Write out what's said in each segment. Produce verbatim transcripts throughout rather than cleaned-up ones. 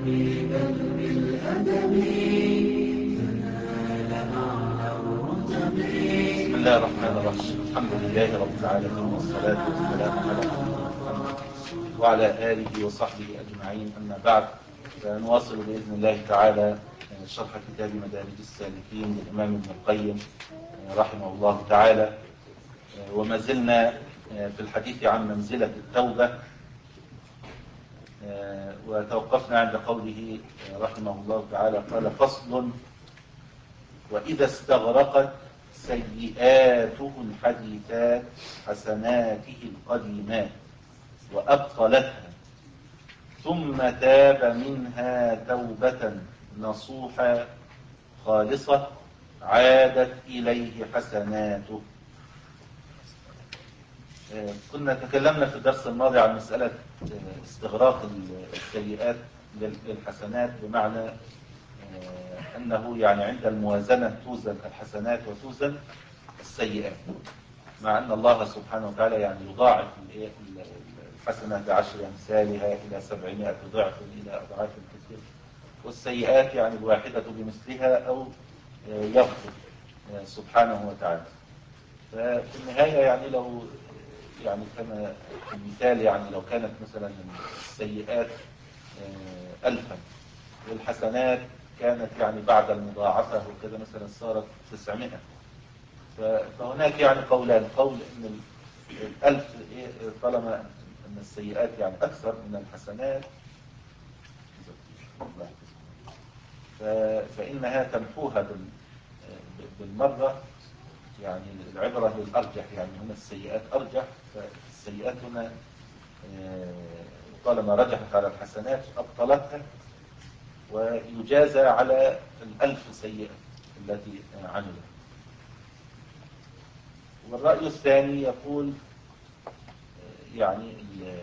بل بالأدب تنال أعلى الرتب. بسم الله الرحمن الرحيم. الحمد لله رب العالمين، والصلاة والسلام على نبينا محمد وعلى آله وصحبه أجمعين، أما بعد. فنواصل بإذن الله تعالى شرح كتاب مدارج السالكين للإمام ابن القيم رحمه الله تعالى، وما زلنا في الحديث عن منزلة التوبة، وتوقفنا عند قوله رحمه الله تعالى قال: فصل: وإذا استغرقت سيئاته الحديثات حسناته القديمات وأبطلتها، ثم تاب منها توبة نصوحا خالصة عادت إليه حسناته. كنا تكلمنا في الدرس الماضي عن مسألة استغراق السيئات للحسنات، بمعنى أنه يعني عند الموازنة توزن الحسنات وتوزن السيئات، مع أن الله سبحانه وتعالى يعني يضاعف الحسنة بعشر أمثالها إلى سبعمائة ضعف إلى أضعاف كثيرة، والسيئات يعني الواحدة بمثلها أو يغفر سبحانه وتعالى. ففي النهاية يعني لو يعني كما في المثال، يعني لو كانت مثلا السيئات ألفا والحسنات كانت يعني بعد المضاعفة وكذا مثلا صارت تسعمائة، فهناك يعني قولان: قول ان الألف طالما ان السيئات يعني أكثر من الحسنات فإنها تمحوها بالمرة، يعني العبرة بالأرجح، يعني هنا السيئات أرجح، فالسيئات هنا طالما رجحت على الحسنات أبطلتها، ويجازى على الألف سيئة التي عملها. والرأي الثاني يقول يعني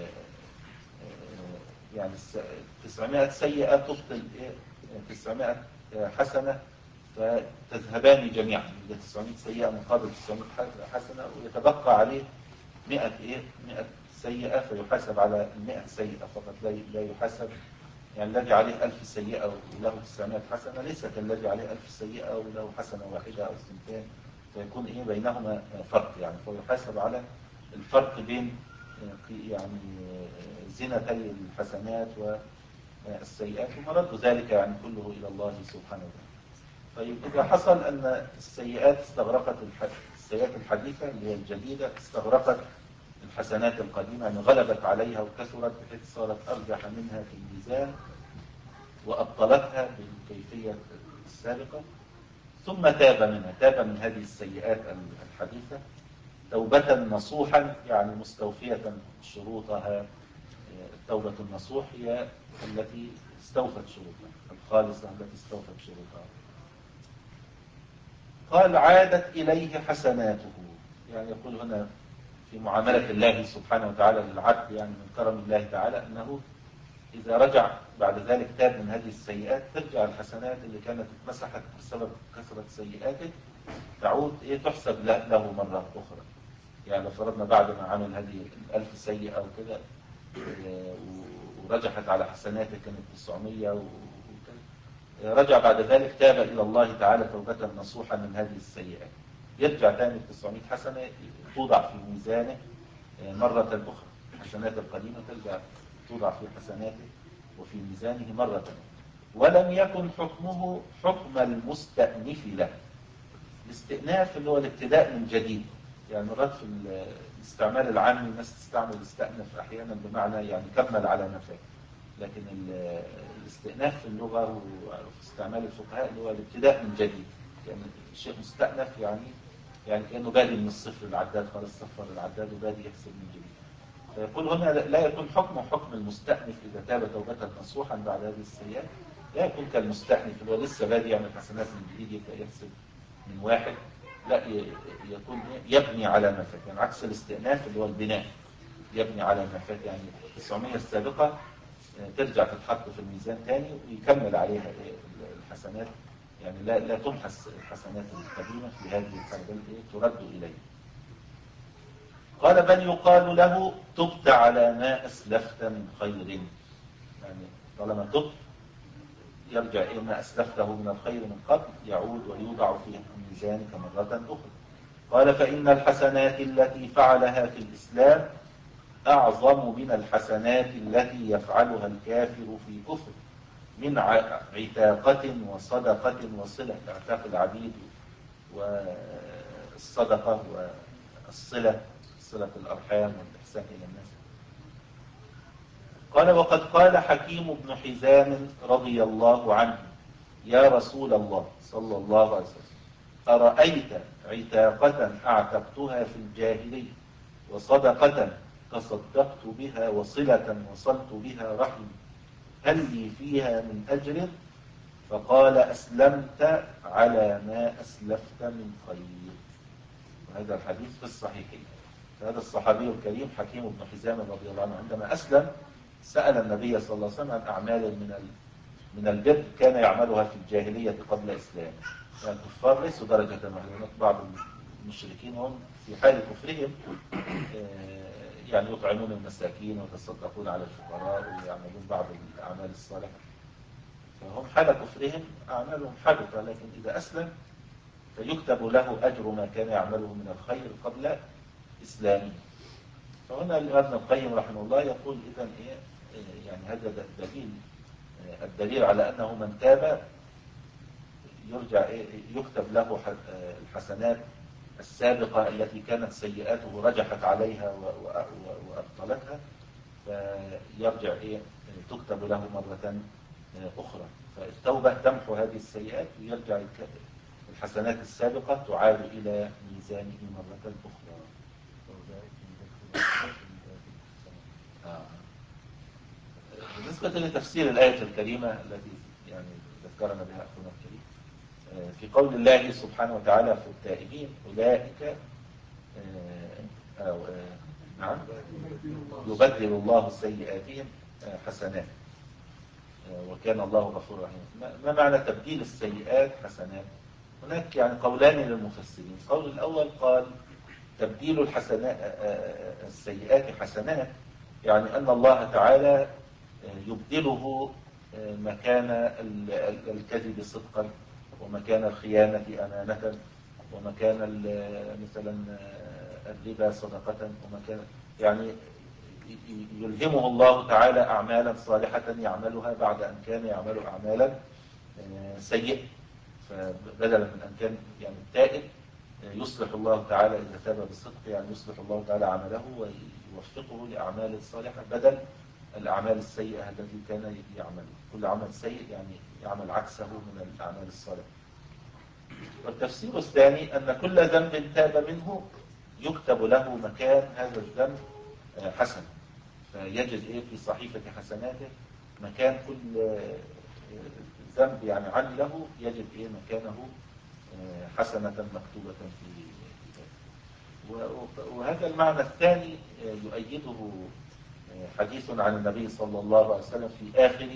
يعني تسعمائة سيئة تبطل تسعمائة حسنة فتذهبان جميعا، تسعمائة سيئة مقابل تسعمائة حسنة، ويتبقى عليه مئة ايه مئة سيئة، فيحاسب على المئة سيئة فقط، لا يحاسب يعني الذي عليه ألف سيئة وله تسعمائة حسنة ليس كالذي عليه ألف سيئة وله حسنة واحدة أو سنتين، فيكون إيه بينهما فرق، يعني فيحاسب على الفرق بين يعني زنتي الحسنات والسيئات، ومرد ذلك يعني كله إلى الله سبحانه وتعالى. طيب إذا حصل أن السيئات استغرقت السيئات الحديثة اللي هي الجديدة استغرقت الحسنات القديمة، يعني غلبت عليها وكثرت بحيث صارت أرجح منها في الميزان وأبطلتها بالكيفية السابقة، ثم تاب منها تاب من هذه السيئات الحديثة توبة نصوحا، يعني مستوفية شروطها. التوبة النصوح هي التي استوفت شروطها، الخالصة التي استوفت شروطها. قال: عادت إليه حسناته، يعني يقول هنا في معاملة الله سبحانه وتعالى للعبد، يعني من كرم الله تعالى أنه إذا رجع بعد ذلك تاب من هذه السيئات ترجع الحسنات اللي كانت اتمسحت بسبب كثرة سيئاته تعود إيه تحسب له مرة أخرى. يعني لو فرضنا بعد ما عمل هذه الألف سيئة وكذا ورجحت على حسناته كانت تسعمائة وكذا، رجع بعد ذلك تاب إلى الله تعالى توبة نصوحا من هذه السيئات، يرجع ثاني تسعمائة حسنة توضع في ميزانه مرة أخرى، الحسنات القديمة ترجع توضع في حسناته وفي ميزانه مرة أخرى. ولم يكن حكمه حكم المستأنف له. الاستئناف اللي هو الابتداء من جديد، يعني مرات في الاستعمال العام الناس تستعمل استأنف أحيانا بمعنى يعني كمل على ما فات، لكن الاستئناف في اللغة وفي استعمال الفقهاء اللي هو الابتداء من جديد، يعني شيء مستأنف يعني يعني كأنه بادئ من الصفر، العداد خلاص صفر العداد وبادئ يحسب من جديد. فيقول هنا لا يكون حكمه حكم المستأنف إذا تاب توبة نصوحا بعد هذه السيئات، لا يكون كالمستأنف اللي هو لسه بادئ يعمل حسنات من جديد يبدأ يحسب من واحد، لا يكون يبني على ما فات، يعني عكس الاستئناف اللي هو البناء، يبني على ما فات، يعني التسعمائة السابقة ترجع تتحط في الميزان ثاني ويكمل عليها الحسنات، يعني لا لا تمحس الحسنات القديمة في هذه الحالة بل ترد إليه. قال: بل يقال له تبت على ما أسلفت من خير، يعني طالما تبت يرجع إلى ما أسلفته من الخير من قبل يعود ويوضع في ميزانك مرة أخرى. قال فإن الحسنات التي فعلها في الإسلام أعظم من الحسنات التي يفعلها الكافر في كفر، من عتاقة وصدقة وصلة، اعتاق العبيد والصدقة والصلة، صلة الأرحام والإحسان إلى الناس. قال وقد قال حكيم بن حزام رضي الله عنه يا رسول الله صلى الله عليه وسلم أرأيت عتاقة أعتقتها في الجاهلية وصدقة تصدقت بها وصلة وصلت بها رحم هل لي فيها من أجر؟ فقال أسلمت على ما أسلفت من خير. وهذا الحديث في الصحيحين. هذا الصحابي الكريم حكيم بن حزام رضي الله عنه عندما أسلم سأل النبي صلى الله عليه وسلم عن أعمال من من البر كان يعملها في الجاهلية قبل إسلامه. يعني الكفار ليسوا درجة واحدة، بعض المشركين هم في حال كفرهم يعني يطعمون المساكين ويتصدقون على الفقراء ويعملون بعض الأعمال الصالحة، فهم حال كفرهم أعمالهم حبطة، لكن إذا أسلم فيكتب له أجر ما كان يعمله من الخير قبل إسلامه. فهنا ابن القيم رحمه الله يقول إذن إيه يعني هذا دليل الدليل على أنه من تاب يرجع إيه يكتب له الحسنات السابقة التي كانت سيئاته رجحت عليها وأبطلتها، فيرجع إيه تكتب له مرة أخرى. فالتوبة تمحو هذه السيئات ويرجع الحسنات السابقة تعاد إلى ميزانه مرة أخرى. آه. بالنسبة لتفسير الآية الكريمة التي يعني ذكرنا بها أخونا الكريم في قول الله سبحانه وتعالى في التائبين أولئك أو نعم يبدل الله سيئاتهم حسنات وكان الله غفورا رحيما. ما معنى تبديل السيئات حسنات؟ هناك يعني قولان للمفسرين. القول الأول قال تبديل الحسنات السيئات حسنات يعني أن الله تعالى يبدله مكان الكذب صدقا ومكان الخيانة أمانة ومكان مثلا الربا صدقة ومكان يعني يلهمه الله تعالى أعمالا صالحة يعملها بعد أن كان يعمل أعمالا سيئة. فبدلا من أن كان يعني التائب يصلح الله تعالى إذا تاب بالصدق يعني يصلح الله تعالى عمله ويوفقه لأعمال الصالحة بدل الأعمال السيئة التي كان يعمل. كل عمل سيء يعني يعمل عكسه من الأعمال الصالحة. والتفسير الثاني أن كل ذنب تاب منه يكتب له مكان هذا الذنب حسن، فيجد إيه في صحيفة حسناته مكان كل ذنب يعني عمله يجد إيه مكانه حسنة مكتوبة في ذلك. وهذا المعنى الثاني يؤيده حديث عن النبي صلى الله عليه وسلم في آخر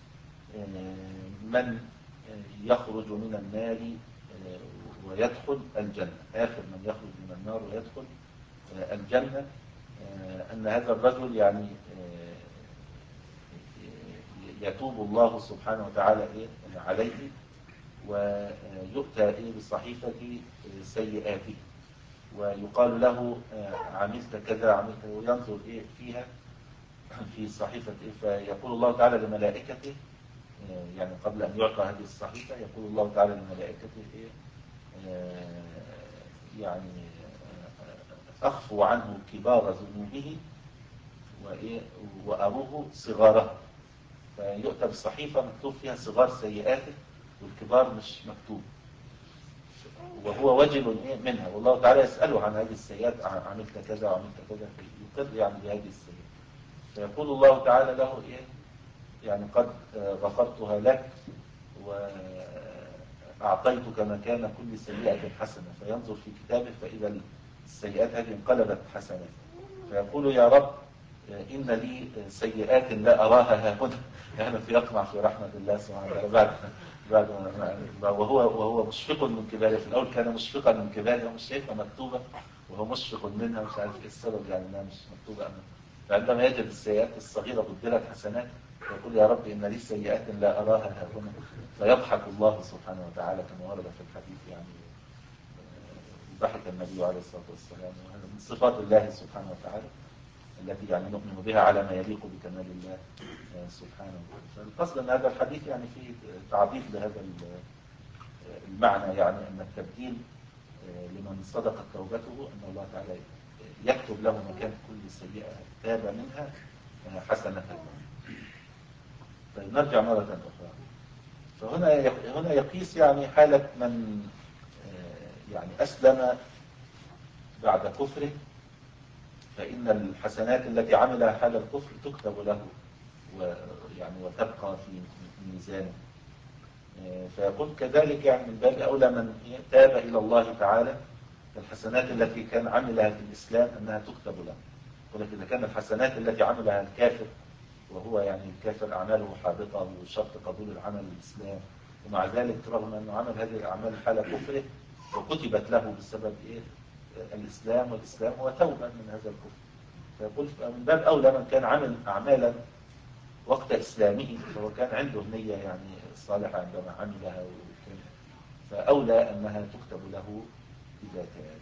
من يخرج من النار ويدخل الجنة، آخر من يخرج من النار ويدخل الجنة، أن هذا الرجل يعني يتوب الله سبحانه وتعالى عليه ويؤتى بصحيفة سيئاته ويقال له عملت كذا عملت وينظر فيها في صحيفة فيقول الله تعالى لملائكته يعني قبل أن يعطى هذه الصحيفة يقول الله تعالى لملائكته يعني أخفوا عنه كبار ذنوبه وأروه صغاره، فيؤتى بالصحيفة مكتوب فيها صغار سيئاته والكبار مش مكتوب وهو وجل منها، والله تعالى يسأله عن هذه السيئات عملت كذا وعملت كذا يقر يعني بهذه السيئات، فيقول الله تعالى له إيه يعني قد غفرتها لك وأعطيتك مكان كل سيئة حسنة، فينظر في كتابه فإذا السيئات هذه انقلبت حسنات فيقول يا رب إن لي سيئات لا أراها ها هنا، يعني يطمع في رحمة الله سبحانه وتعالى بعد بعد وهو وهو مشفق من كبارها. في الأول كان مشفقا من كبارها ومش شايفها مكتوبة وهو مشفق منها مش عارف إيه السبب يعني إنها مش مكتوبة أمامه. فعندما يجد السيئات الصغيرة بدلت حسنات يقول يا رب إن لي سيئات لا أراها ها هنا، فيضحك الله سبحانه وتعالى كما ورد في الحديث. يعني ضحك النبي عليه الصلاة والسلام، وهذا من صفات الله سبحانه وتعالى التي يعني نؤمن بها على ما يليق بكمال الله سبحانه وتعالى. فالقصد أن هذا الحديث يعني فيه تعظيم لهذا المعنى، يعني أن التبديل لمن صدقت توبته أن الله تعالى يكتب له مكان كل سيئة تاب منها حسنة. طيب نرجع مرة أخرى. فهنا هنا يقيس يعني حالة من يعني أسلم بعد كفره، فإن الحسنات التي عملها حال الكفر تكتب له ويعني وتبقى في ميزانه. فيقول كذلك يعني من باب أولى من تاب إلى الله تعالى الحسنات التي كان عملها في الإسلام أنها تكتب له. ولكن إذا كان الحسنات التي عملها الكافر، وهو يعني الكافر أعماله حابطة وشرط قبول العمل الإسلام، ومع ذلك رغم أنه عمل هذه الأعمال حال كفره وكتبت له بسبب إيه؟ الإسلام، والإسلام هو توبة من هذا الكفر. فيقول من باب أولى من كان عمل أعمالا وقت إسلامه فهو كان عنده نية يعني صالحة عندما عملها، فأولى أنها تكتب له إذا تاب.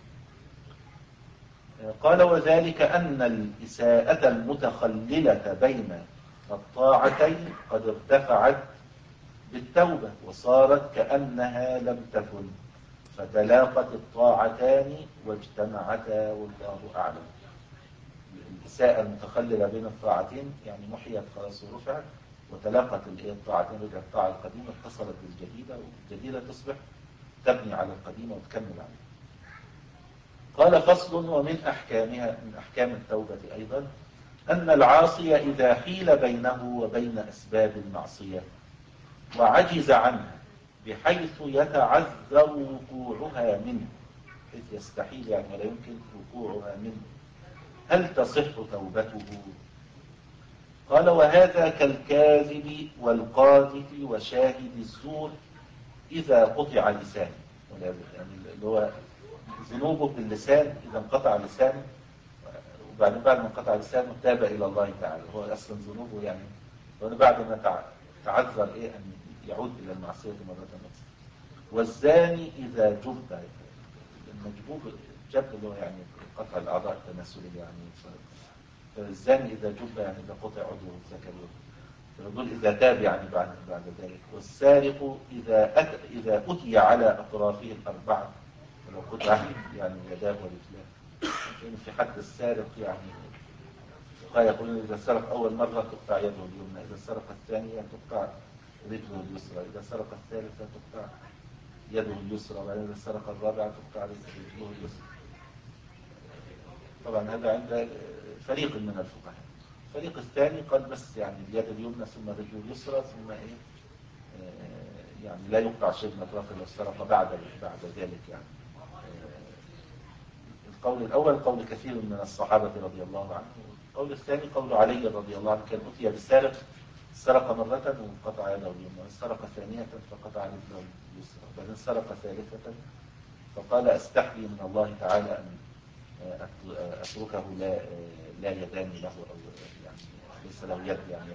قال وذلك أن الإساءة المتخللة بين الطاعتين قد ارتفعت بالتوبة وصارت كأنها لم تكن، فتلاقت الطاعتان واجتمعتا والله أعلم. الإساءة المتخللة بين الطاعتين يعني محيت خلاص ورفعت، وتلاقت الطاعتين، رجعت الطاعة القديمة اتصلت بالجديدة، والجديدة تصبح تبني على القديمة وتكمل عليها. قال فصل ومن أحكامها من أحكام التوبة أيضا أن العاصي إذا حيل بينه وبين أسباب المعصية وعجز عنها بحيث يتعذر وقوعها منه، حيث يستحيل يعني ولا يمكن وقوعها منه، هل تصح توبته؟ قال وهذا كالكاذب والقاذف وشاهد الزور إذا قطع لسانه. يعني اللي هو ذنوبه باللسان إذا انقطع لسانه، وبعدين بعد ما انقطع لسانه تاب إلى الله تعالى، هو أصلا ذنوبه يعني بعد ما تعذر إيه أن يعود إلى المعصية مرة أخرى. والزاني إذا جب، المجبوب جب اللي هو يعني قطع الأعضاء التناسلية، يعني فالزاني إذا جب يعني إذا قطع عضوه الذكري، فنقول إذا تاب يعني بعد بعد ذلك. والسارق إذا أت إذا أتي على أطرافه الأربعة ولو قطع يعني يداه ورجلاه، يعني في حد السارق يعني يقولون إذا سرق أول مرة تقطع يده اليمنى، إذا سرق الثانية تقطع رجله اليسرى، إذا سرق الثالثة تقطع يده اليسرى، وبعدين إذا سرق الرابعة تقطع رجله اليسرى. طبعا هذا عند فريق من الفقهاء. الفريق الثاني قال بس يعني اليد اليمنى ثم الرجل اليسرى ثم ايه آه يعني لا يقطع شيء من اطرافه لو سرق بعد بعد ذلك. يعني آه القول الاول قول كثير من الصحابه رضي الله عنهم، القول الثاني قول علي رضي الله عنه كان اتي بالسارق سرق مرة وقطع يده اليمنى، سرق ثانية فقطع رجله اليسرى، بعدين سرق ثالثة فقال استحي من الله تعالى ان اتركه لا لا يدان له او يعني ليس له يد يعني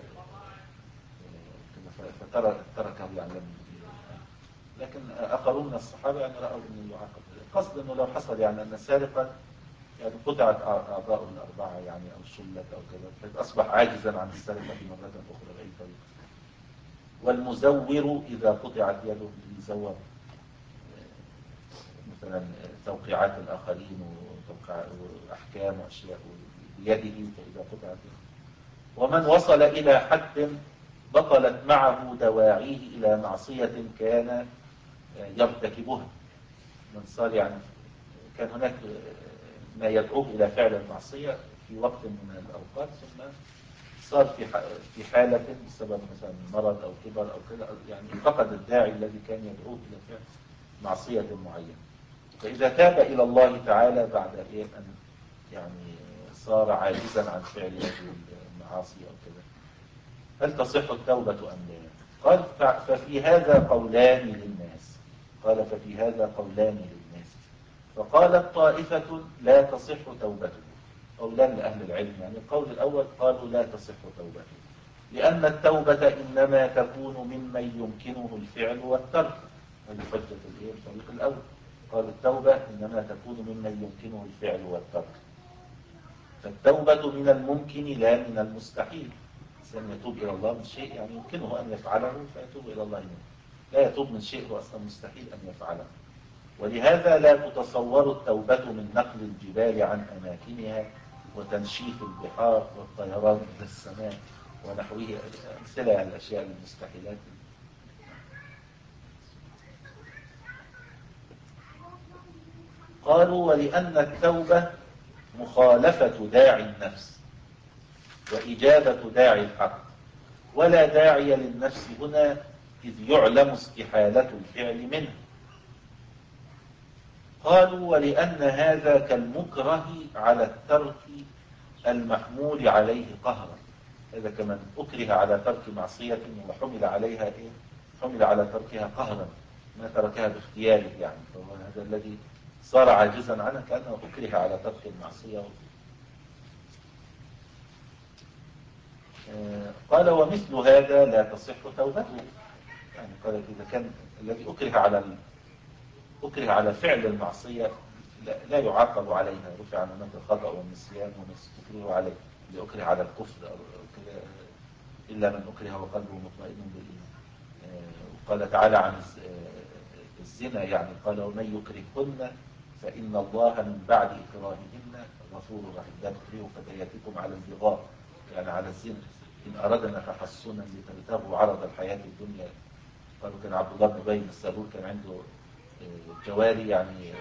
فتركه يعلم. لكن اخرون من الصحابه يعني راوا انه يعاقب. القصد انه لو حصل يعني ان سارقا يعني قطعت اعضاءه الاربعه يعني او شلت او كذا، فاذ اصبح عاجزا عن السرقه مره اخرى باي طريقه. والمزور اذا قطعت يده يزور مثلا توقيعات الاخرين واحكام واشياء بيده فاذا قطعت يده. ومن وصل الى حد بطلت معه دواعيه الى معصيه كان يرتكبها، من صار يعني كان هناك ما يدعوه الى فعل المعصيه في وقت من الاوقات، ثم صار في في حاله بسبب مثلا مرض او كبر او كذا يعني فقد الداعي الذي كان يدعوه الى فعل معصيه معينه. فاذا تاب الى الله تعالى بعد ايه ان يعني صار عاجزا عن فعل هذه المعاصي او كذا، هل تصح التوبه ام لا؟ قال ففي هذا قولان للناس. قال ففي هذا قولان للناس فقالت طائفة لا تصح توبته. قولان لأهل العلم، يعني القول الأول قالوا لا تصح توبته، لأن التوبة إنما تكون ممن يمكنه الفعل والترك. هذه حجة الإيه؟ الفريق الأول. قال التوبة إنما تكون ممن يمكنه الفعل والترك. فالتوبة من الممكن لا من المستحيل. الإنسان يتوب إلى الله من شيء يعني يمكنه أن يفعله فيتوب إلى الله منه. لا يتوب من شيء هو أصلا مستحيل أن يفعله. ولهذا لا تتصور التوبة من نقل الجبال عن أماكنها وتنشيف البحار والطيران إلى السماء ونحوه، أمثلة الأشياء المستحيلات. قالوا ولأن التوبة مخالفة داعي النفس وإجابة داعي الحق، ولا داعي للنفس هنا إذ يعلم استحالة الفعل منه. قالوا ولأن هذا كالمكره على الترك المحمول عليه قهرا. هذا كمن أكره على ترك معصية وحمل عليها إيه؟ حمل على تركها قهرا، ما تركها باختياره يعني. فهو هذا الذي صار عاجزا عنها كأنه أكره على ترك المعصية. قال ومثل هذا لا تصح توبته. يعني قال إذا كان الذي أكره على أكره على فعل المعصية لا يعاقب عليها، رفع عنه الخطأ والنسيان ونستكره عليه. اللي أكره على الكفر إلا من أكره وقلبه مطمئن بالإيمان. وقال تعالى عن الزنا يعني قال ومن يكرههن فإن الله من بعد إكراههن غفور رحيم. لا تكرهوا فتياتكم على البغاء يعني على الزنا إن أردنا تحصنا لتبتغوا عرض الحياة الدنيا. قالوا كان عبد الله بن أبي بن سلول كان عنده جواري يعني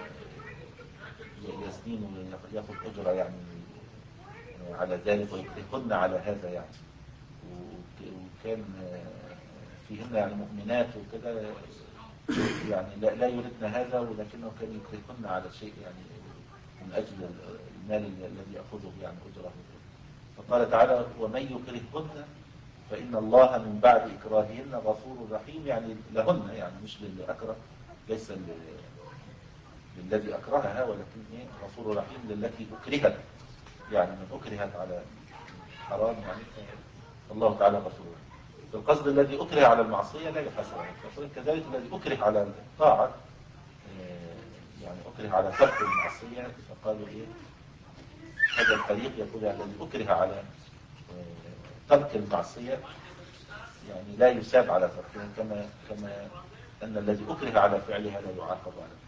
يزنين ويأخذ أجرة يعني على ذلك ويكرهن على هذا يعني. وكان فيهن يعني مؤمنات وكده يعني لا, لا يردن هذا، ولكنه كان يكرهن على شيء يعني من أجل المال الذي يأخذه يعني أجره. فقال تعالى ومن يكرههن فإن الله من بعد إكراههن غفور رحيم. يعني لهن يعني مش للي أكره، ليس للذي أكرهها، ولكن إيه غفور رحيم للتي أكرهت يعني من أكرهت على حرام يعني الله تعالى غفور رحيم. القصد الذي أكره على المعصية لا يحاسب على الكفر، كذلك الذي أكره على الطاعة يعني أكره على ترك المعصية. فقالوا إيه هذا الفريق يقول يعني الذي أكره على ترك المعصية يعني لا يساب على تركها كما كما أن الذي أكره على فعلها لا يعاقب عليه.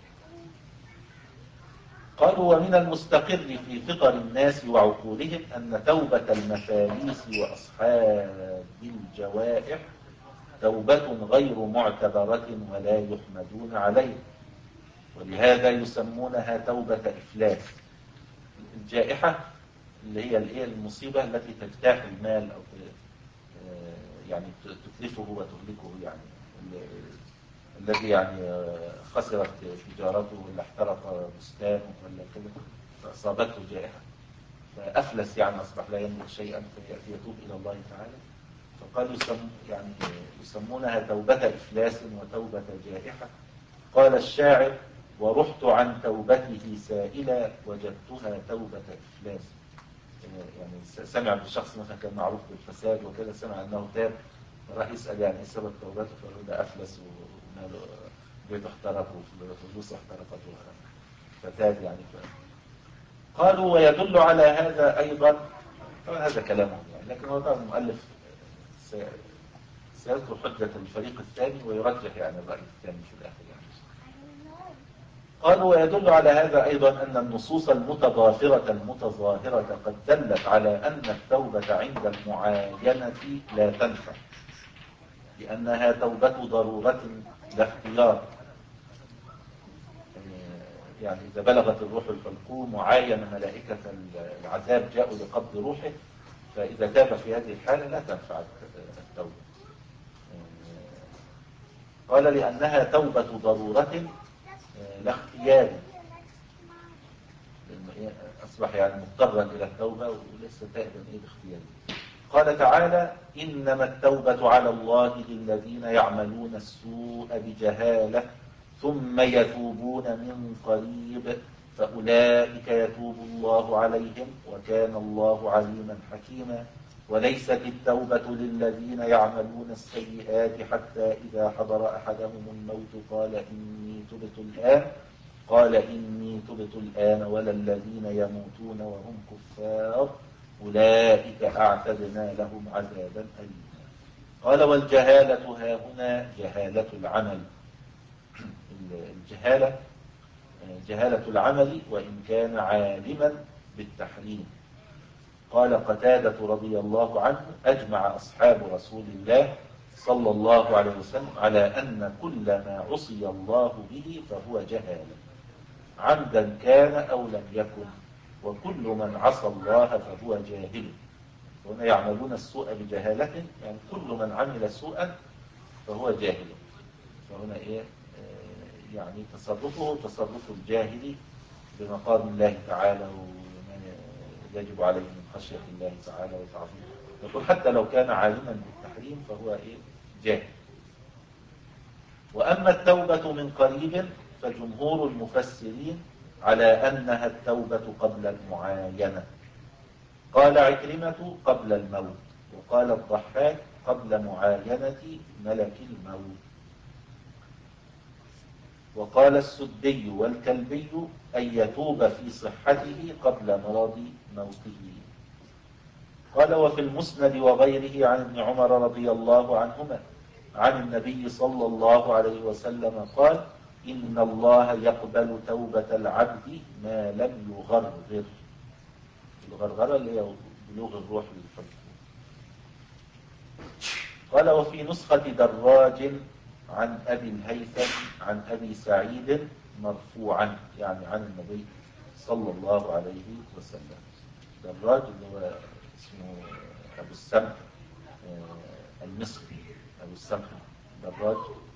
قالوا ومن المستقر في فطر الناس وعقولهم أن توبة المفاليس وأصحاب الجوائح توبة غير معتبرة ولا يحمدون عليه، ولهذا يسمونها توبة إفلاس. الجائحة اللي هي الايه المصيبة التي تجتاح المال أو يعني تتلفه وتهلكه يعني الذي يعني خسرت تجارته ولا احترق بستانه ولا كده فأصابته جائحة فأفلس يعني أصبح لا يملك شيئا فيأتي يتوب إلى الله تعالى. فقالوا يسم يعني يسمونها توبة إفلاس وتوبة جائحة. قال الشاعر ورحت عن توبته سائلا وجدتها توبة إفلاس. يعني سمع بالشخص مثلا كان معروف بالفساد وكذا، سمع أنه تاب راح يسأل يعني ايه سبب توبته فقالوا ده أفلس وماله بيته احترق وفلوسه احترقت فتاب يعني ف... قالوا ويدل على هذا أيضا طبعا هذا كلامهم يعني، لكن هو طبعا المؤلف سيذكر حجة الفريق الثاني ويرجح يعني الرأي الثاني في الآخر يعني. قالوا ويدل على هذا أيضا أن النصوص المتضافرة المتظاهرة قد دلت على أن التوبة عند المعاينة لا تنفع، لأنها توبة ضرورة لا اختيار. يعني إذا بلغت الروح الحلقوم وعاين ملائكة العذاب جاءوا لقبض روحه، فإذا تاب في هذه الحالة لا تنفع التوبة. قال لأنها توبة ضرورة لا اختيار، أصبح يعني مضطرا إلى التوبة وليس تائبا إيه باختياره. قال تعالى إنما التوبة على الله للذين يعملون السوء بجهالة ثم يتوبون من قريب فأولئك يتوب الله عليهم وكان الله عليما حكيما. وليست التوبة للذين يعملون السيئات حتى إذا حضر أحدهم الموت قال إني تبت الآن قال إني تبت الآن ولا الذين يموتون وهم كفار أولئك أعتدنا لهم عذابا أليما. قال والجهالة ها هنا جهالة العمل. الجهالة جهالة العمل وإن كان عالما بالتحريم. قال قتادة رضي الله عنه أجمع أصحاب رسول الله صلى الله عليه وسلم على أن كل ما عصي الله به فهو جهالة عمدا كان أو لم يكن، وكل من عصى الله فهو جاهل. هنا يعملون السوء بجهالة، يعني كل من عمل سوءا فهو جاهل. فهنا إيه يعني تصرفه تصرف الجاهل بمقام الله تعالى وما يجب عليه من خشية الله تعالى وتعظيمه. يقول حتى لو كان عالما بالتحريم فهو إيه جاهل. وأما التوبة من قريب فجمهور المفسرين على أنها التوبة قبل المعاينة. قال عكرمة قبل الموت، وقال الضحاك قبل معاينة ملك الموت، وقال السدي والكلبي أن يتوب في صحته قبل مرض موته. قال وفي المسند وغيره عن ابن عمر رضي الله عنهما عن النبي صلى الله عليه وسلم قال إن الله يقبل توبة العبد ما لم يغرغر. الغرغرة اللي هي بلوغ الروح للحب. قال وفي نسخة دراج عن أبي الهيثم عن أبي سعيد مرفوعا، يعني عن النبي صلى الله عليه وسلم. دراج اللي هو اسمه أبو السمح المصري، أبو السمح دراج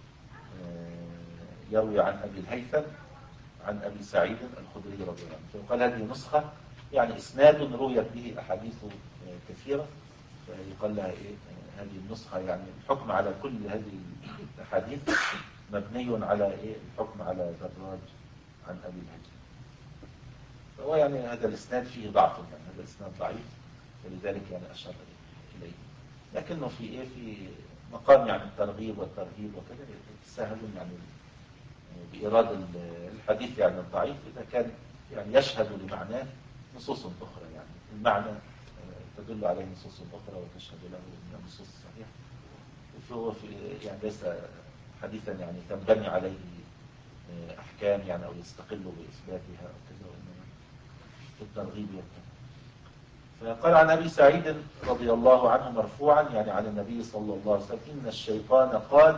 يروي عن أبي الهيثم عن أبي سعيد الخدري رضي الله عنه. فيقال هذه نسخة يعني إسناد رويت به أحاديث كثيرة، فيقال لها إيه هذه النسخة، يعني الحكم على كل هذه الأحاديث مبني على إيه الحكم على دراج عن أبي الهيثم. فهو يعني هذا الإسناد فيه ضعف، يعني هذا الإسناد ضعيف، ولذلك يعني أشار إليه، لكنه في إيه في مقام يعني الترغيب والترهيب وكذا سهل يعني بإيراد الحديث يعني الضعيف إذا كان يعني يشهد لمعناه نصوص أخرى، يعني المعنى تدل عليه نصوص أخرى وتشهد له من النصوص الصحيحة. فهو في يعني ليس حديثا يعني تنبني عليه أحكام يعني أو يستقل بإثباتها أو كذا، وإنما في الترغيب والترهيب. فقال عن أبي سعيد رضي الله عنه مرفوعا يعني عن النبي صلى الله عليه وسلم إن الشيطان قال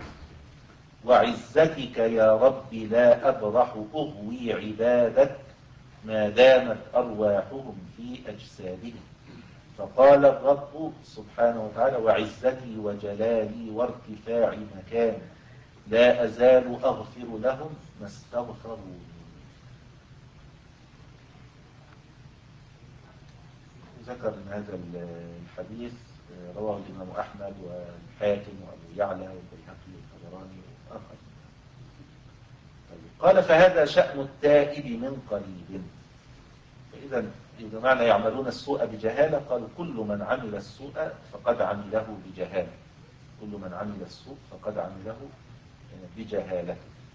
وعزتك يا رب لا أبرح أغوي عبادك ما دامت أرواحهم في أجسادهم. فقال الرب سبحانه وتعالى وعزتي وجلالي وارتفاع مكاني لا أزال أغفر لهم ما استغفروا. ذكر أن هذا الحديث رواه الإمام أحمد والحاكم وأبو يعلى والبيهقي والطبراني وآخر. قال فهذا شأن التائب من قريب. فإذا إذا معنى يعملون السوء بجهالة قالوا كل من عمل السوء فقد عمله بجهالة، كل من عمل السوء فقد عمله بجهالة.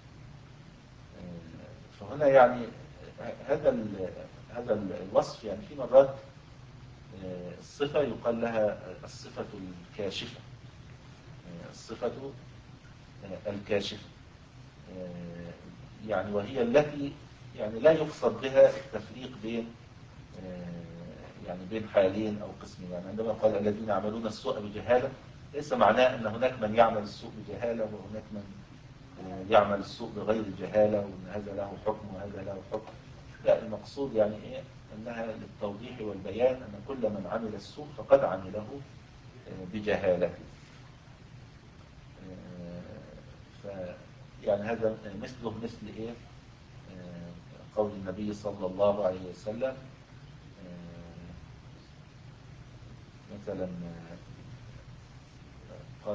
فهنا يعني هذا هذا الوصف يعني في مرات الصفة يقال لها الصفة الكاشفة، الصفة الكاشفة يعني وهي التي يعني لا يقصد بها التفريق بين يعني بين حالين أو قسمين. يعني عندما قال الذين يعملون السوء بجهالة ليس معناه أن هناك من يعمل السوء بجهالة وهناك من يعمل السوء بغير جهالة وأن هذا له حكم وهذا له حكم. لا، المقصود يعني إيه أنها للتوضيح والبيان أن كل من عمل السوء فقد عمله بجهالة. يعني هذا مثله مثل إيه قول النبي صلى الله عليه وسلم مثلا قال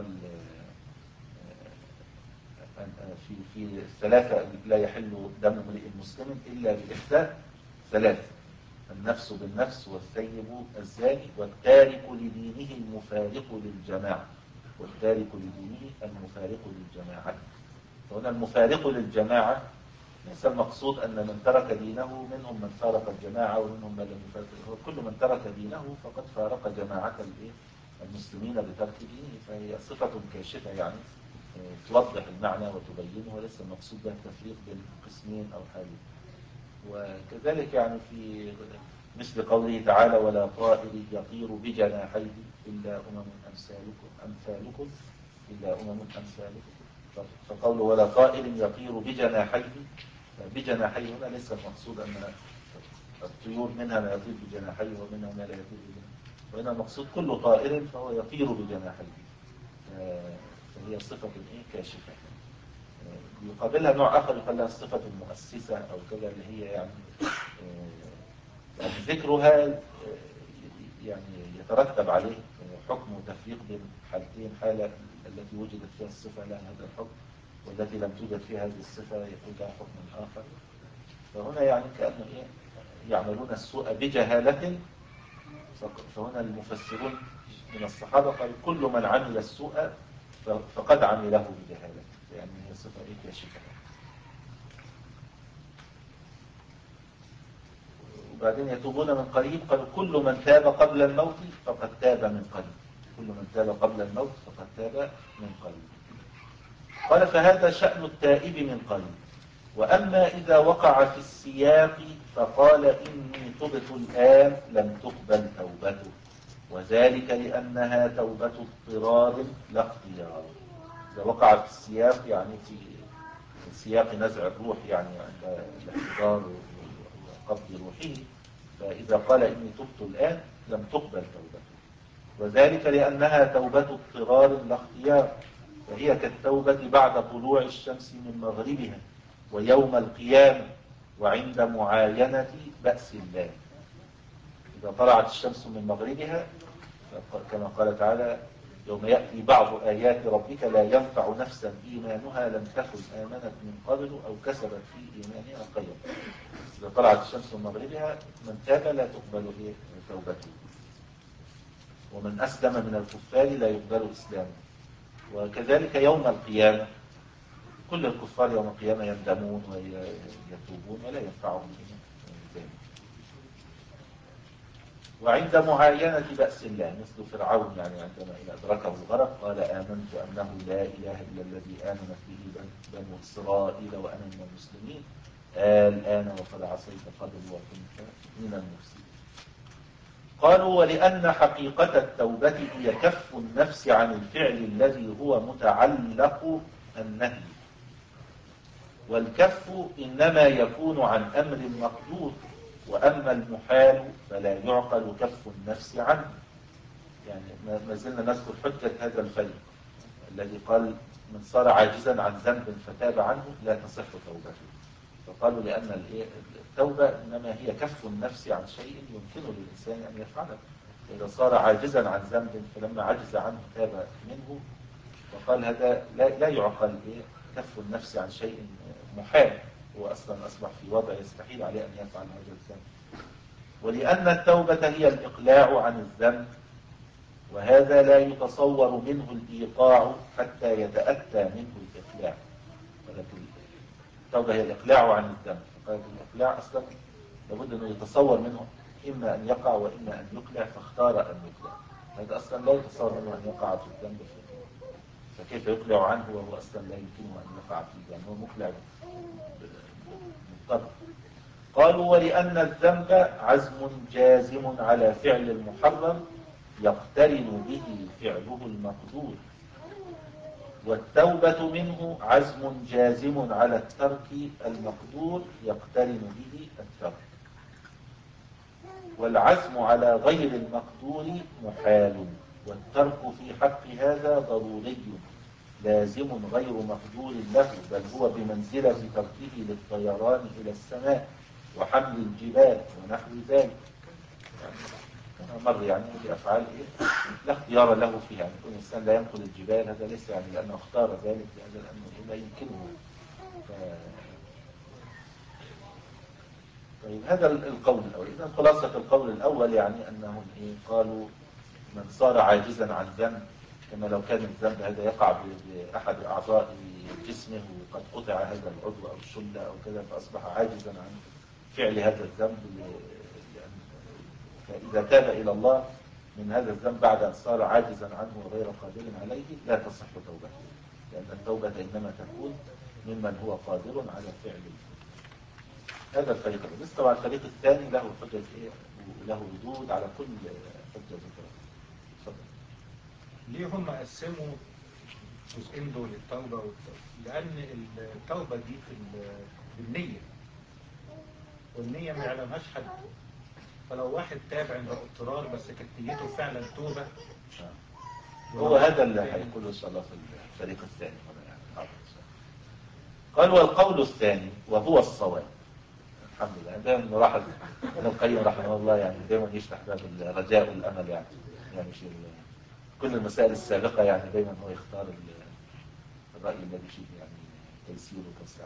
في في الثلاثة لا يحل دم امرئ مسلم إلا بإحدى ثلاث. النفس بالنفس والثيب الزاني والتارك لدينه المفارق للجماعة، والتارك لدينه المفارق للجماعة. فهنا المفارق للجماعة ليس المقصود أن من ترك دينه منهم من فارق الجماعة ومنهم من لم يفارق، هو كل من ترك دينه فقد فارق جماعة المسلمين بترك دينه، فهي صفة كاشفة يعني توضح المعنى وتبينه، وليس المقصود بها التفريق بين قسمين أو حاجة. وكذلك يعني في مثل قوله تعالى ولا طائر يطير بجناحيه إلا أمم أمثالكم أمثالكم إلا أمم أمثالكم. فقوله ولا طائر يطير بجناحيه، بجناحيه هنا ليس المقصود أن الطيور منها ما يطير بجناحيه ومنها ما لا يطير بجناحيه، وهنا المقصود كل طائر فهو يطير بجناحيه، فهي صفة إيه كاشفة. يقابلها نوع آخر يقال لها الصفة المؤسسة أو كذا، اللي هي يعني يعني ذكرها يعني يترتب عليه حكم وتفريق بين حالتين، حالة التي وجدت فيها الصفة لها هذا الحكم، والتي لم توجد فيها هذه الصفة يكون لها حكم آخر. فهنا يعني كأنه إيه يعملون السوء بجهالة. فهنا المفسرون من الصحابة قالوا كل من عمل السوء فقد عمله بجهالة، يعني هي صفة إيه كاشفة. وبعدين يتوبون من قريب، قالوا كل من تاب قبل الموت فقد تاب من قريب، كل من تاب قبل الموت فقد تاب من قريب. قال فهذا شأن التائب من قريب. وأما إذا وقع في السياق فقال إني تبت الآن لم تقبل توبته، وذلك لأنها توبة اضطرار لا اختيار. إذا وقع في السياق يعني في سياق نزع الروح، يعني عند الاحتضار وقبض روحه، فإذا قال إني تبت الآن لم تقبل توبته، وذلك لأنها توبة اضطرار لا اختيار، فهي كالتوبة بعد طلوع الشمس من مغربها ويوم القيامة وعند معاينة بأس الله. إذا طلعت الشمس من مغربها كما قال تعالى يوم يأتي بعض آيات ربك لا ينفع نفسا إيمانها لم تكن آمنت من قبل أو كسبت في إيمانها خيرا. إذا طلعت الشمس من مغربها من تاب لا تقبل توبته، ومن أسلم من الكفار لا يقبل إسلامه. وكذلك يوم القيامة كل الكفار يوم القيامة يندمون ويتوبون ولا ينفعهم ذلك. وعند معاينة بأس الله مثل فرعون، يعني عندما أدركه الغرق قال آمنت أنه لا إله إلا الذي آمنت به بنو إسرائيل وأنا من المسلمين الآن وقد عصيت قبل وكنت من المفسدين. قالوا ولأن حقيقة التوبة هي كف النفس عن الفعل الذي هو متعلق النهي، والكف إنما يكون عن أمر مقدور، وأما المحال فلا يعقل كف النفس عنه. يعني ما زلنا نذكر حجة هذا الفيء الذي قال من صار عاجزا عن ذنب فتاب عنه لا تصح توبته. فقالوا لأن التوبة إنما هي كف النفس عن شيء يمكن للإنسان أن يفعله، وإذا صار عاجزا عن ذنب فلما عجز عنه تاب منه، فقال هذا لا, لا يعقل كف النفس عن شيء محال، هو أصلا أصبح في وضع يستحيل عليه أن يفعل هذا الذنب. ولأن التوبة هي الإقلاع عن الذنب، وهذا لا يتصور منه الإيقاع حتى يتأتى منه الإقلاع، ولكن التوبة هي الإقلاع عن الذنب، فقال الإقلاع أصلا لابد أنه يتصور منه إما أن يقع وإما أن يقلع، فاختار أن يقلع. هذا أصلا لا يتصور منه أن يقع في الذنب، فكيف يقلع عنه وهو أصلا لا يمكنه أن يقع فيه، يعني هو مقلع مضطر. قالوا ولأن الذنب عزم جازم على فعل المحرم يقترن به فعله المقدور، والتوبة منه عزم جازم على الترك المقدور يقترن به الترك، والعزم على غير المقدور محال، والترك في حق هذا ضروري لازم غير مقدور له، بل هو بمنزلة تركه للطيران إلى السماء وحمل الجبال ونحو ذلك. يعني مر يعني بأفعال إيه؟ لا اختيار له فيها، يعني كل إنسان لا ينقل الجبال هذا ليس يعني لأنه اختار ذلك، لأنه لا يمكنه. ف... طيب هذا القول الأول. إذا خلاصة القول الأول يعني أنهم إيه قالوا من صار عاجزا عن ذنب، كما لو كان الذنب هذا يقع بأحد أعضاء جسمه وقد قطع هذا العضو أو الشلة أو كذا فأصبح عاجزا عن فعل هذا الذنب، فإذا تاب إلى الله من هذا الذنب بعد أن صار عاجزا عنه وغير قادر عليه لا تصح توبته، لأن التوبة إنما تكون ممن هو قادر على فعل الذنب. هذا الفريق الأول. طبعا الفريق الثاني له حجة إيه وله ردود على كل حجة ذكرها. تفضل. ليه هم قسموا جزئين دول التوبة والتوبة؟ لأن التوبة دي في بالنية، والنية ما يعلمهاش حد. فلو واحد تاب عند اضطرار بس كانت نيته فعلا توبة، هو هذا اللي هيقوله إن شاء الله في الفريق الثاني هنا يعني. قال والقول الثاني وهو الصواب. الحمد لله. دائما نلاحظ ابن القيم رحمه الله يعني دائما يفتح باب الرجاء والامل يعني يعني مش كل المسائل السابقه يعني دائما هو يختار الراي الذي فيه يعني تيسير وتوسيع.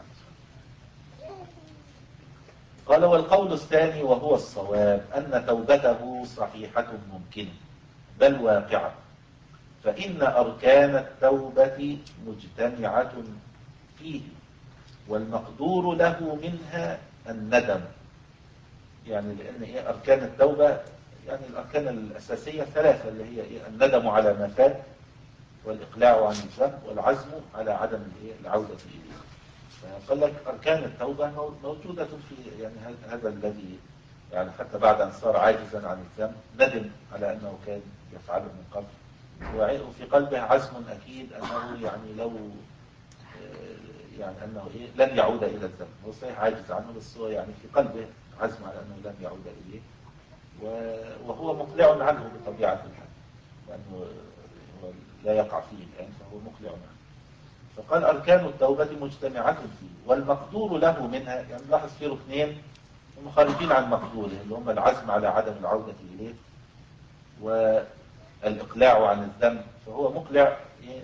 قال والقول الثاني وهو الصواب ان توبته صحيحه ممكنه بل واقعه، فان اركان التوبه مجتمعه فيه، والمقدور له منها الندم. يعني لأن إيه أركان التوبة يعني الأركان الأساسية ثلاثة اللي هي إيه الندم على ما فات، والإقلاع عن الذنب، والعزم على عدم الإيه العودة إليه. فقال لك أركان التوبة موجودة في يعني هذا الذي يعني حتى بعد أن صار عاجزا عن الذنب ندم على أنه كان يفعله من قبل، وفي قلبه عزم أكيد أنه يعني لو يعني أنه إيه لن يعود إلى الذنب. هو صحيح عاجز عنه بس هو يعني في قلبه عزم على أنه لن يعود إليه، وهو مقلع عنه بطبيعة الحال لأنه لا يقع فيه الآن فهو مقلع عنه. فقال أركان التوبة مجتمعة فيه والمقدور له منها. يعني نلاحظ في ركنين مخالفين عن مقدوره اللي هم العزم على عدم العودة إليه والإقلاع عن الذنب. فهو مقلع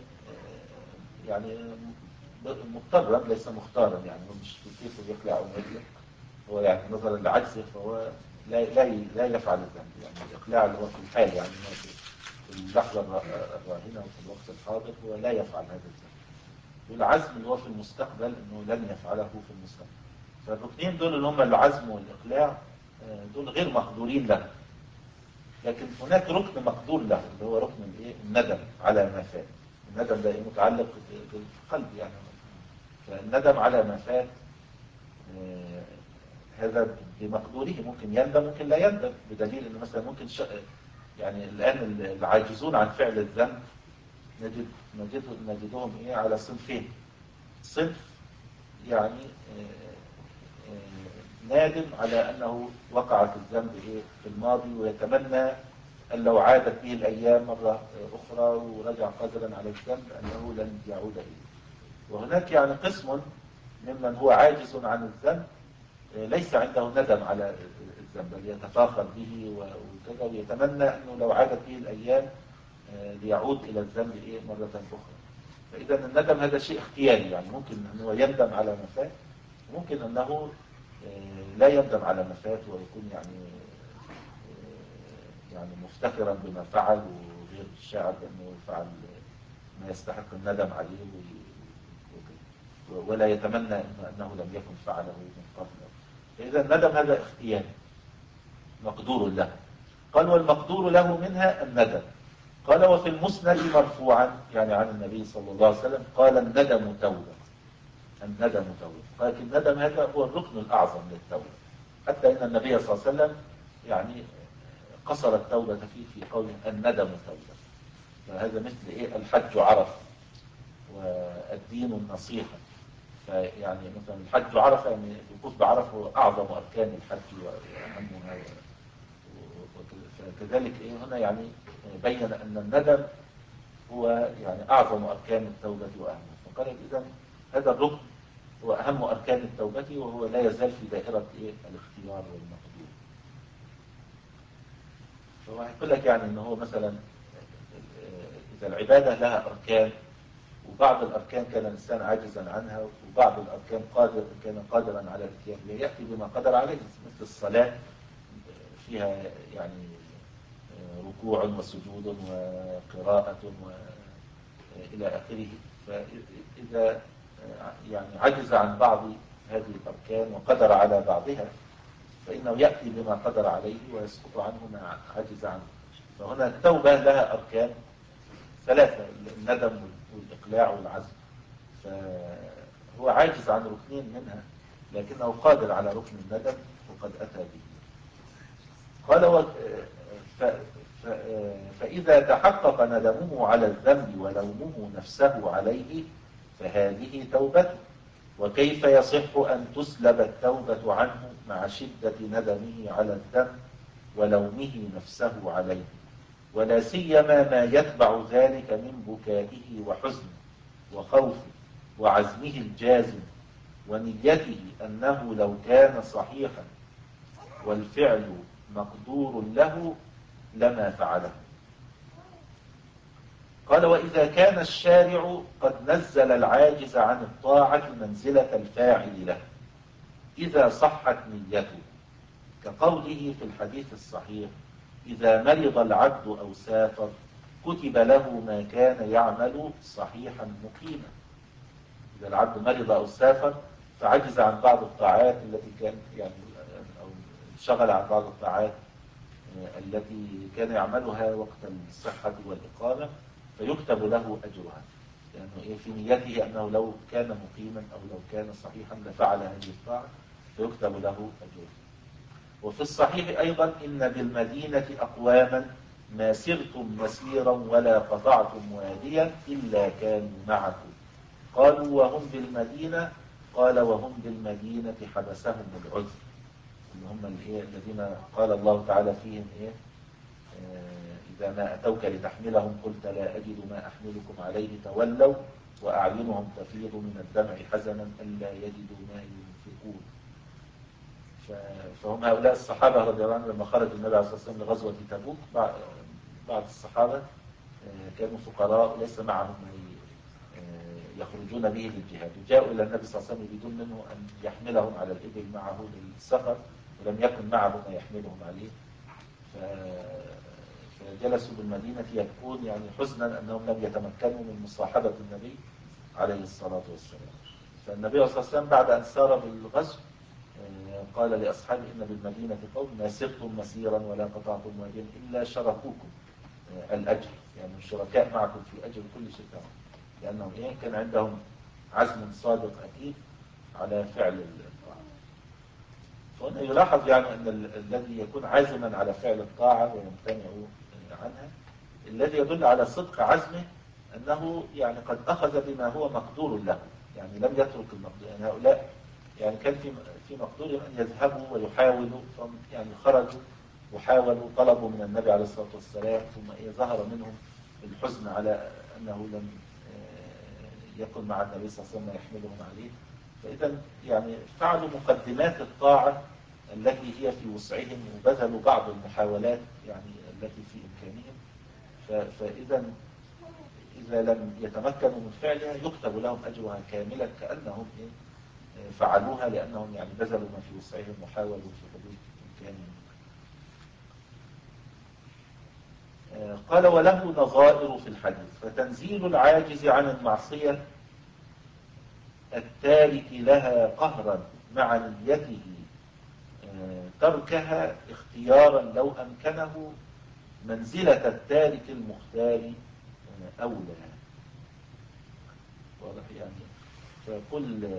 يعني مضطرا ليس مختارا، يعني هو مش في كيفه يقلع أو يقلع، هو يعني نظرا لعجزه فهو لا لا لا يفعل الذنب. يعني الإقلاع اللي هو في الحال يعني في اللحظة الراهنة وفي الوقت الحاضر هو لا يفعل هذا الذنب، والعزم اللي هو في المستقبل انه لن يفعله في المستقبل. فالركنين دول اللي هم العزم والإقلاع دول غير مقدورين له، لكن هناك ركن مقدور له اللي هو ركن الايه الندم على ما فات. الندم ده متعلق بالقلب يعني، فالندم على ما فات هذا بمقدوره، ممكن يندم ممكن لا يندم، بدليل انه مثلا ممكن ش... يعني الان العاجزون عن فعل الذنب نجد نجد نجدهم ايه على صنفين. صنف يعني نادم على انه وقع في الذنب ايه في الماضي ويتمنى ان لو عادت به الايام مره اخرى ورجع قادرا على الذنب انه لن يعود اليه. وهناك يعني قسم ممن هو عاجز عن الذنب ليس عنده ندم على الذنب بل يتفاخر به وكذا ويتمنى انه لو عادت به الايام ليعود الى الذنب ايه مره اخرى. فاذا الندم هذا شيء اختياري، يعني ممكن انه يندم على ما فات، وممكن انه لا يندم على ما فات ويكون يعني يعني مفتخرا بما فعل وغير الشاعر بانه فعل ما يستحق الندم عليه ولا يتمنى انه لم يكن فعله من قبل. فاذا الندم هذا اختياري مقدور له. قال والمقدور له منها الندم. قال وفي المسند مرفوعا يعني عن النبي صلى الله عليه وسلم قال الندم توبة. الندم توبة. قال الندم هذا هو الركن الأعظم للتوبة، حتى إن النبي صلى الله عليه وسلم يعني قصر التوبة فيه في قوله الندم توبة. فهذا مثل إيه الحج عرفة والدين النصيحة. فيعني مثلا الحج عرفة يعني الوقوف بعرفة هو أعظم أركان الحج وأهمها، فكذلك إيه هنا يعني بين أن الندم هو يعني أعظم أركان التوبة وأهمها. فقال إذن هذا الركن هو أهم أركان التوبة وهو لا يزال في دائرة إيه الاختيار والمقدور. فهو هيقول لك يعني أنه هو مثلا إذا العبادة لها أركان وبعض الأركان كان الإنسان عاجزا عنها، وبعض الأركان قادر كان قادرا على الاتيان بها، يأتي بما قدر عليه. مثل الصلاة فيها يعني ركوع وسجود وقراءة وإلى آخره. فإذا يعني عجز عن بعض هذه الأركان وقدر على بعضها فإنه يأتي بما قدر عليه ويسقط عنه ما عجز عنه. فهنا التوبة لها أركان ثلاثة: الندم والإقلاع والعزم. فهو عاجز عن ركنين منها لكنه قادر على ركن الندم وقد أتى به. قال و... ف... ف... فإذا تحقق ندمه على الذنب ولومه نفسه عليه فهذه توبته. وكيف يصح أن تسلب التوبة عنه مع شدة ندمه على الذنب ولومه نفسه عليه، ولا سيما ما يتبع ذلك من بكائه وحزنه وخوفه وعزمه الجازم ونيته أنه لو كان صحيحا والفعل مقدور له لما فعله. قال: وإذا كان الشارع قد نزل العاجز عن الطاعة منزلة الفاعل له إذا صحت نيته، كقوله في الحديث الصحيح: إذا مرض العبد أو سافر كتب له ما كان يعمل صحيحا مقيما. إذا العبد مرض أو سافر فعجز عن بعض الطاعات التي كان يعني أو انشغل عن بعض الطاعات التي كان يعملها وقت الصحة والإقامة فيكتب له أجرها، لأنه إيه في نيته أنه لو كان مقيما أو لو كان صحيحا لفعل هذه الطاعة فيكتب له أجرها. وفي الصحيح أيضا: إن بالمدينة أقواما ما سرتم مسيرا ولا قطعتم واديا إلا كانوا معكم. قالوا: وهم بالمدينة؟ قال: وهم بالمدينة حبسهم العذر، اللي هم الإيه الذين قال الله تعالى فيهم إيه آه إذا ما أتوك لتحملهم قلت لا أجد ما أحملكم عليه تولوا وأعينهم تفيض من الدمع حزنا ألا يجدوا ما ينفقون. فهم هؤلاء الصحابة رضي الله عنهم لما خرج النبي عليه الصلاة والسلام لغزوة تبوك، بعض الصحابة كانوا فقراء ليس معهم يخرجون به للجهاد، وجاءوا إلى النبي صلى الله عليه وسلم يريدون منه أن يحملهم على الإبل معه للسفر ولم يكن معه ما يحملهم عليه، فجلسوا بالمدينة يبكون يعني حزنا أنهم لم يتمكنوا من مصاحبة النبي عليه الصلاة والسلام. فالنبي صلى الله عليه وسلم بعد أن سار بالغزو قال لأصحابه: إن بالمدينة قوم ما سرتم مسيرا ولا قطعتم واديا إلا شركوكم الأجر، يعني الشركاء معكم في أجر كل شيء معكم، لأنهم إيه كان عندهم عزم صادق أكيد على فعل الطاعة. فهنا يلاحظ يعني أن الذي يكون عازما على فعل الطاعة ويمتنع عنها الذي يدل على صدق عزمه أنه يعني قد أخذ بما هو مقدور له، يعني لم يترك المقدور. يعني هؤلاء يعني كان في في مقدورهم أن يذهبوا ويحاولوا، يعني خرجوا وحاولوا طلبوا من النبي عليه الصلاة والسلام، ثم إيه ظهر منهم الحزن على أنه لم يكن مع النبي صلى الله عليه وسلم يحملهم عليه. فإذا يعني فعلوا مقدمات الطاعة التي هي في وسعهم وبذلوا بعض المحاولات يعني التي في إمكانهم. فإذا إذا لم يتمكنوا من فعلها يكتب لهم أجرها كاملا كأنهم إيه فعلوها، لأنهم يعني بذلوا ما في وسعهم وحاولوا في حدود إمكانهم. قال: وله نظائر في الحديث. فتنزيل العاجز عن المعصية التارك لها قهرا مع نيته تركها اختيارا لو أمكنه منزلة التارك المختار أولى. واضح يعني. فكل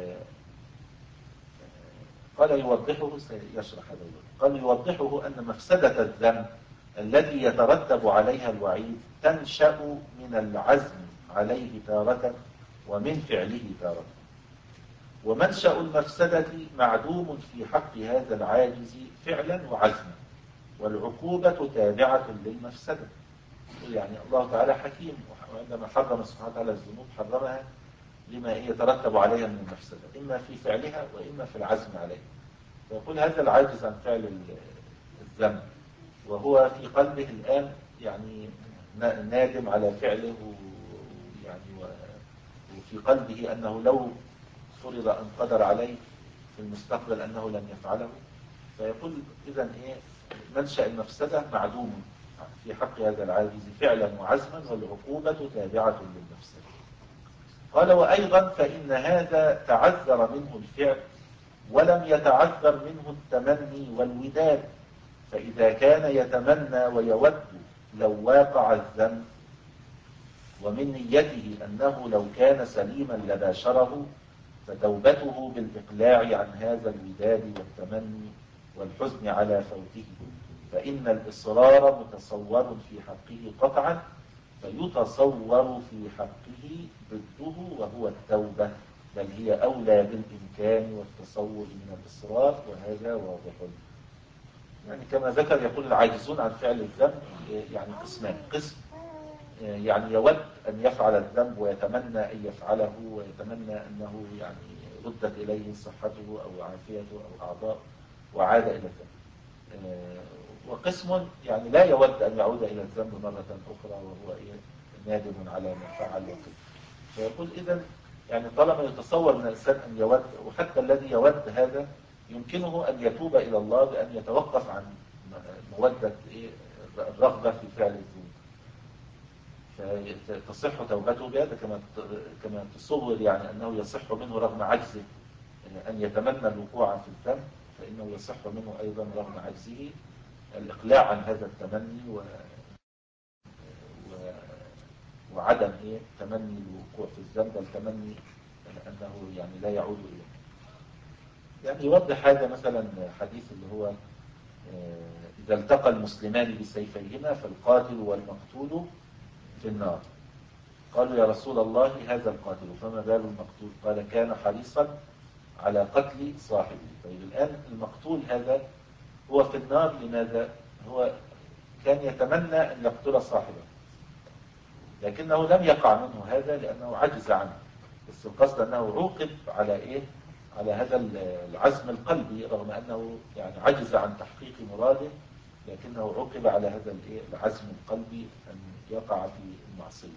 قال يوضحه سيشرح هذا. قال يوضحه أن مفسدة الذنب التي يترتب عليها الوعيد تنشأ من العزم عليه تارة ومن فعله تارة، ومنشأ المفسدة معدوم في حق هذا العاجز فعلا وعزما، والعقوبة تابعة للمفسدة. يعني الله تعالى حكيم، وعندما حرم سبحانه وتعالى الذنوب حرمها لما يترتب عليها من المفسدة، إما في فعلها وإما في العزم عليها. فيقول هذا العاجز عن فعل الذنب وهو في قلبه الآن يعني نادم على فعله يعني وفي قلبه أنه لو فرض أن قدر عليه في المستقبل أنه لن يفعله، فيقول إذن إيه منشأ المفسدة معدوم في حق هذا العاجز فعلا وعزما، والعقوبة تابعة للمفسدة. قال وأيضا فإن هذا تعذر منه الفعل ولم يتعذر منه التمني والوداد، فإذا كان يتمنى ويود لو واقع الذنب ومن نيته أنه لو كان سليما لباشره، فتوبته بالإقلاع عن هذا الوداد والتمني والحزن على فوته، فإن الإصرار متصور في حقه قطعا، فيتصور في حقه ضده وهو التوبة، بل هي أولى بالإمكان والتصور من الإصرار، وهذا واضح. يعني كما ذكر يقول العاجزون عن فعل الذنب يعني قسمان: قسم يعني يود أن يفعل الذنب ويتمنى أن يفعله ويتمنى أنه يعني ردت إليه صحته أو عافيته أو أعضاء وعاد إلى الذنب. وقسم يعني لا يود أن يعود إلى الذنب مرة أخرى وهو نادم على ما فعل وكذا. فيقول إذن يعني طالما يتصور من الإنسان أن يود، وحتى الذي يود هذا يمكنه أن يتوب إلى الله بأن يتوقف عن مودة الرغبة في فعل الذنوب، فتصح توبته بهذا. كما كما تصور يعني أنه يصح منه رغم عجزه أن يتمنى الوقوع في الذنب، فإنه يصح منه أيضا رغم عجزه الإقلاع عن هذا التمني و... و... وعدم إيه تمني الوقوع في الذنب، بل تمني أنه يعني لا يعود إليه. يعني يوضح هذا مثلا حديث اللي هو إذا التقى المسلمان بسيفيهما فالقاتل والمقتول في النار. قالوا يا رسول الله هذا القاتل فما بال المقتول؟ قال كان حريصا على قتل صاحبه. طيب الآن المقتول هذا هو في النار، لماذا؟ هو كان يتمنى أن يقتل صاحبه لكنه لم يقع منه هذا لأنه عجز عنه، بس القصد أنه عوقب على إيه؟ على هذا العزم القلبي، رغم أنه يعني عجز عن تحقيق مراده، لكنه عوقب على هذا العزم القلبي أن يقع في المعصية.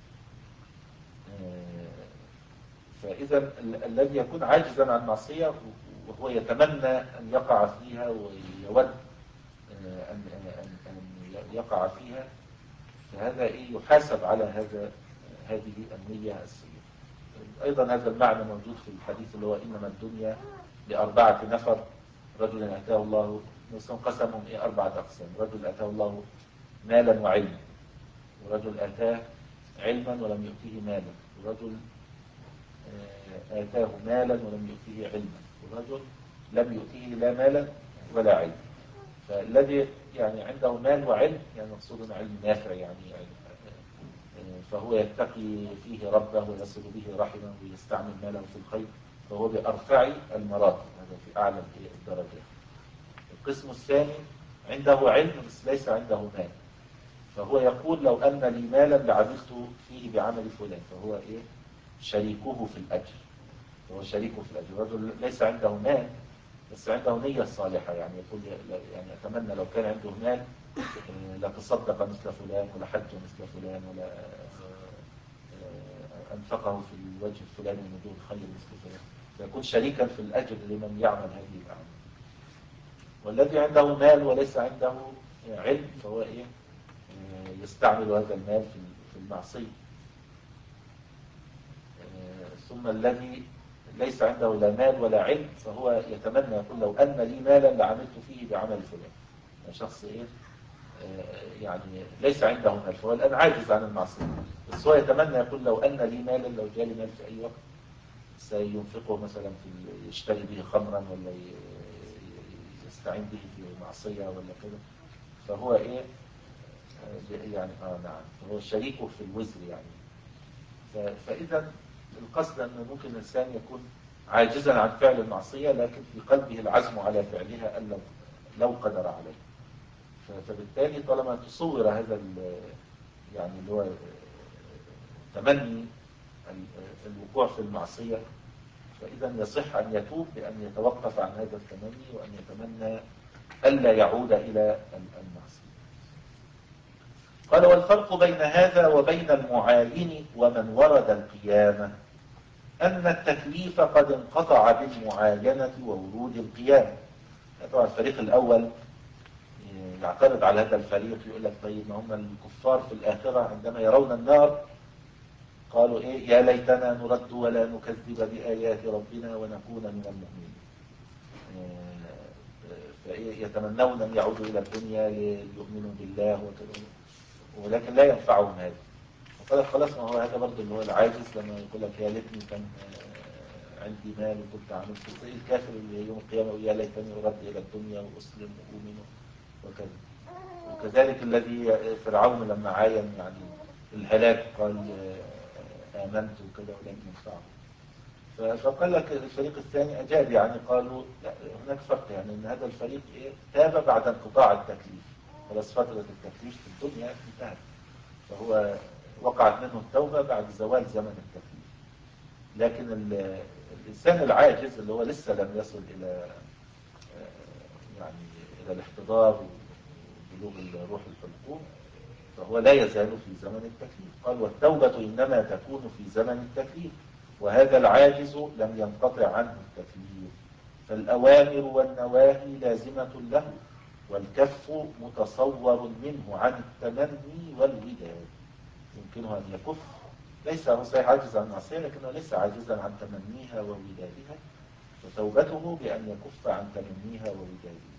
فإذا الذي يكون عاجزا عن معصية وهو يتمنى أن يقع فيها ويود أن أن يقع فيها، فهذا إيه يحاسب على هذا هذه النية السيئة. أيضا هذا المعنى موجود في الحديث اللي هو إنما الدنيا لأربعة نفر: رجل أتاه الله، قسمهم إيه أربعة أقسام: رجل أتاه الله مالا وعلما، ورجل أتاه علما ولم يؤتيه مالا، ورجل آتاه مالا ولم يؤتيه علما، ورجل لم يؤتيه لا مالا ولا علم. فالذي يعني عنده مال وعلم يعني مقصود علم نافع، يعني فهو يتقي فيه ربه ويصل به رحمه ويستعمل ماله في الخير، فهو بأرفع المراتب، هذا في أعلى الدرجات. القسم الثاني عنده علم بس ليس عنده مال، فهو يقول لو أن لي مالا لعملت فيه بعمل فلان، فهو إيه شريكه في الأجر، فهو شريكه في الأجر. رجل ليس عنده مال بس عنده نية صالحة، يعني يقول يعني أتمنى لو كان عنده مال لتصدق مثل فلان، ولا حج مثل فلان، ولا أنفقه في الوجه الفلاني من دون خير مثل فلان، فيكون شريكا في الأجر لمن يعمل هذه الأعمال. والذي عنده مال وليس عنده علم فهو إيه يستعمل هذا المال في المعصية. ثم الذي ليس عنده لا مال ولا علم فهو يتمنى يقول لو أن لي مالا لعملت فيه بعمل فلان. يعني شخص إيه يعني ليس عنده مال فهو الآن عاجز عن المعصية، بس هو يتمنى يقول لو أن لي مالا، لو جالي مال في أي وقت سينفقه مثلا في يشتري به خمرا ولا يستعين به في معصية ولا كده، فهو إيه يعني آه نعم فهو شريكه في الوزر يعني. فإذا القصد أن ممكن الإنسان يكون عاجزا عن فعل المعصية لكن في قلبه العزم على فعلها أن لو قدر عليه. فبالتالي طالما تصور هذا يعني اللي هو تمني الوقوع في المعصية، فإذا يصح أن يتوب بأن يتوقف عن هذا التمني وأن يتمنى ألا يعود إلى المعصية. قال والفرق بين هذا وبين المعاين ومن ورد القيامة أن التكليف قد انقطع بالمعاينة وورود القيامة. طبعا الفريق الأول يعترض على هذا الفريق، يقول لك طيب ما هم الكفار في الآخرة عندما يرون النار قالوا إيه يا ليتنا نرد ولا نكذب بآيات ربنا ونكون من المؤمنين، فيتمنون أن يعودوا إلى الدنيا ليؤمنوا بالله وكذا، ولكن لا ينفعهم هذا. وقال خلاص ما هو هذا برضه اللي هو العاجز لما يقول لك يا ليتني كان عندي مال وكنت عامل في الكافر اللي يوم القيامة يا ليتني أرد إلى الدنيا وأسلم وأؤمن وكذا. وكذلك الذي فرعون لما عاين يعني الهلاك قال آمنت وكذا ولم ينفعه. فقال لك الفريق الثاني أجاب يعني قالوا لا هناك فرق، يعني أن هذا الفريق إيه تاب بعد انقطاع التكليف، خلاص فترة التكليف في الدنيا انتهت، فهو وقعت منه التوبة بعد زوال زمن التكليف. لكن الإنسان العاجز اللي هو لسه لم يصل إلى يعني إلى الاحتضار وبلوغ الروح الحلقوم فهو لا يزال في زمن التكليف. قال والتوبة إنما تكون في زمن التكليف، وهذا العاجز لم ينقطع عنه التكليف، فالأوامر والنواهي لازمة له، والكف متصور منه عن التمني والوداد. يمكنه أن يكف، ليس هو صحيح عاجز عن المعصية لكنه ليس عاجزا عن تمنيها وودادها، فتوبته بأن يكف عن تمنيها وودادها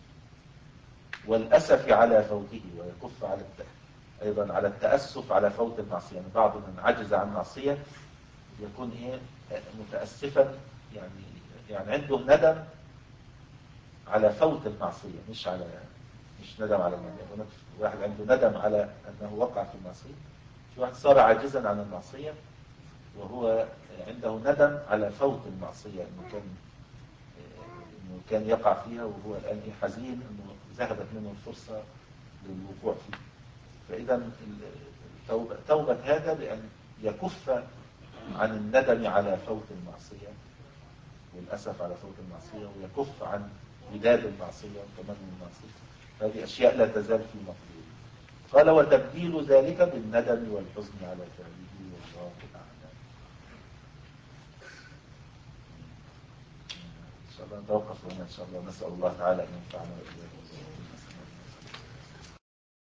والأسف على فوته، ويكف على التأسف أيضا على التأسف على فوت المعصية. يعني بعض من عجز عن معصية يكون إيه متأسفا، يعني يعني عنده ندم على فوت المعصية، مش على مش ندم على المعصية. واحد عنده ندم على أنه وقع في المعصية، في واحد صار عاجزا عن المعصية وهو عنده ندم على فوت المعصية، إنه كان إنه كان يقع فيها وهو الآن حزين إنه ذهبت منه الفرصة للوقوع فيها. فإذا توبة, توبة هذا بأن يكف عن الندم على فوت المعصية والأسف على فوت المعصية، ويكف عن وداد المعصية وتمني المعصية. هذه أشياء لا تزال في مقدور. قال وتبديل ذلك بالندم والحزن على فعله والله أعلم. إن شاء الله نتوقف هنا إن شاء الله، نسأل الله تعالى أن ينفعنا وإياكم.